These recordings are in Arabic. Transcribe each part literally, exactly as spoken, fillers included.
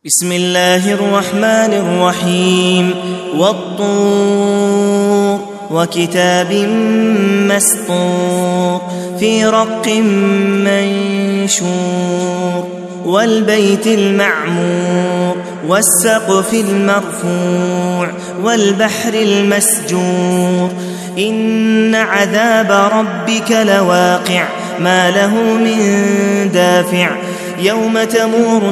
بسم الله الرحمن الرحيم والطور وكتاب مسطور في رق منشور والبيت المعمور والسقف المرفوع والبحر المسجور إن عذاب ربك لواقع ما له من دافع يوم تمور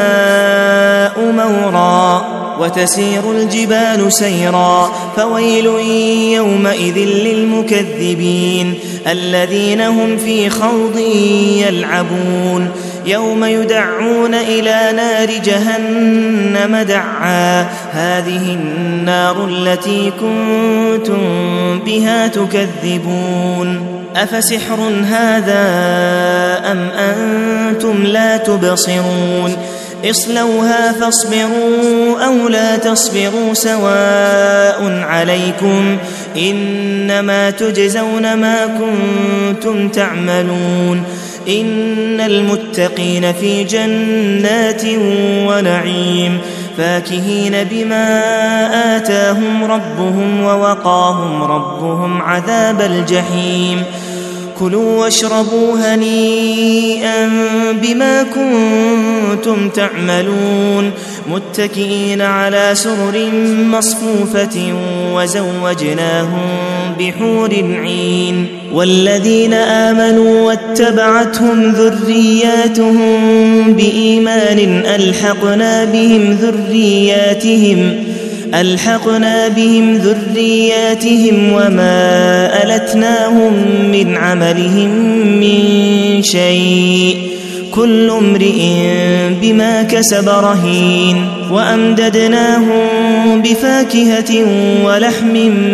السماء مورا وتسير الجبال سيرا فويل يومئذ للمكذبين الذين هم في خوض يلعبون يوم يدعون إلى نار جهنم دعا هذه النار التي كنتم بها تكذبون أفسحر هذا أم أنتم لا تبصرون اصلوها فاصبروا أو لا تصبروا سواء عليكم إنما تجزون ما كنتم تعملون إن المتقين في جنات ونعيم فاكهين بما آتاهم ربهم ووقاهم ربهم عذاب الجحيم كلوا واشربوا هنيئا بما كنتم تعملون متكئين على سرر مصفوفة وزوجناهم بحور عين والذين آمنوا واتبعتهم ذرياتهم بإيمان ألحقنا بهم ذرياتهم ألحقنا بهم ذرياتهم وما ألتناهم من عملهم من شيء كل امرئ بما كسب رهين وأمددناهم بفاكهة ولحم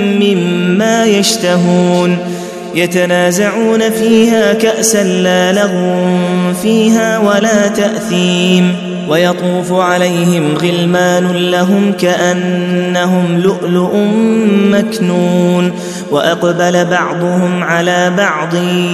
مما يشتهون يتنازعون فيها كأسا لا لغو فيها ولا تأثيم ويطوف عليهم غلمان لهم كأنهم لؤلؤ مكنون وأقبل بعضهم على بعض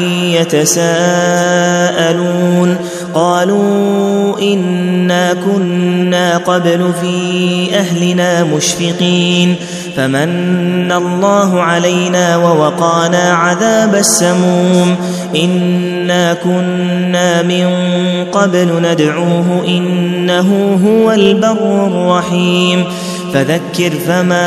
يتساءلون قالوا إنا كنا قبل في أهلنا مشفقين فمن الله علينا ووقانا عذاب السموم إنا كنا من قبل ندعوه إنه هو البر الرحيم فذكر فما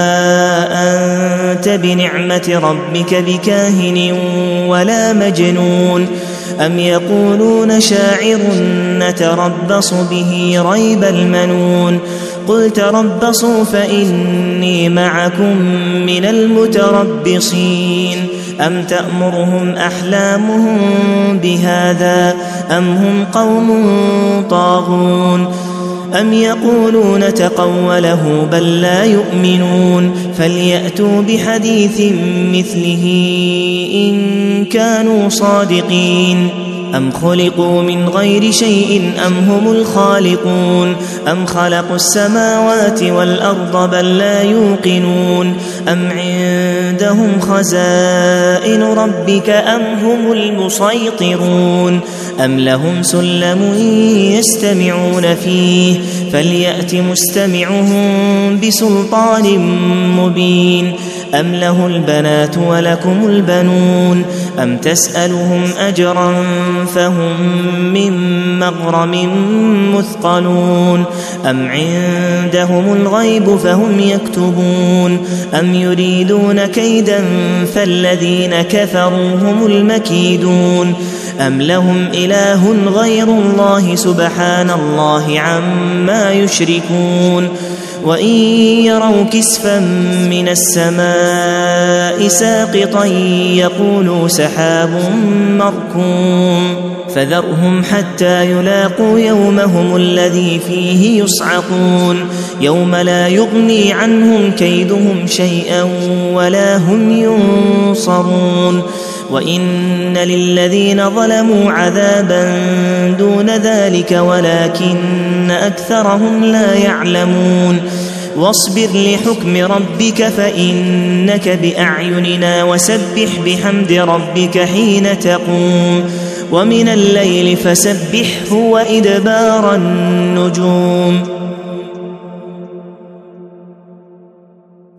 أنت بنعمة ربك بكاهن ولا مجنون أم يقولون شاعر نتربص به ريب المنون قل تربصوا فإني معكم من المتربصين أم تأمرهم أحلامهم بهذا أم هم قوم طاغون أم يقولون تقوله بل لا يؤمنون فليأتوا بحديث مثله إن كانوا صادقين أم خلقوا من غير شيء أم هم الخالقون أم خلقوا السماوات والأرض بل لا يوقنون أم عندهم خزائن ربك أم هم المسيطرون أم لهم سلم يستمعون فيه فليأت مستمعهم بسلطان مبين أم له البنات ولكم البنون أم تسألهم أجرا فهم من مغرم مثقلون أم عندهم الغيب فهم يكتبون أم يريدون كيدا فالذين كفروا هم المكيدون أم لهم إله غير الله سبحان الله عما يشركون وإن يروا كسفا من السماء ساقطا يقولوا سحاب مركوم فذرهم حتى يلاقوا يومهم الذي فيه يصعقون يوم لا يغني عنهم كيدهم شيئا ولا هم ينصرون وإن للذين ظلموا عذابا دون ذلك ولكن أكثرهم لا يعلمون واصبر لحكم ربك فإنك بأعيننا وسبح بحمد ربك حين تقوم ومن الليل فسبحه وإدبار النجوم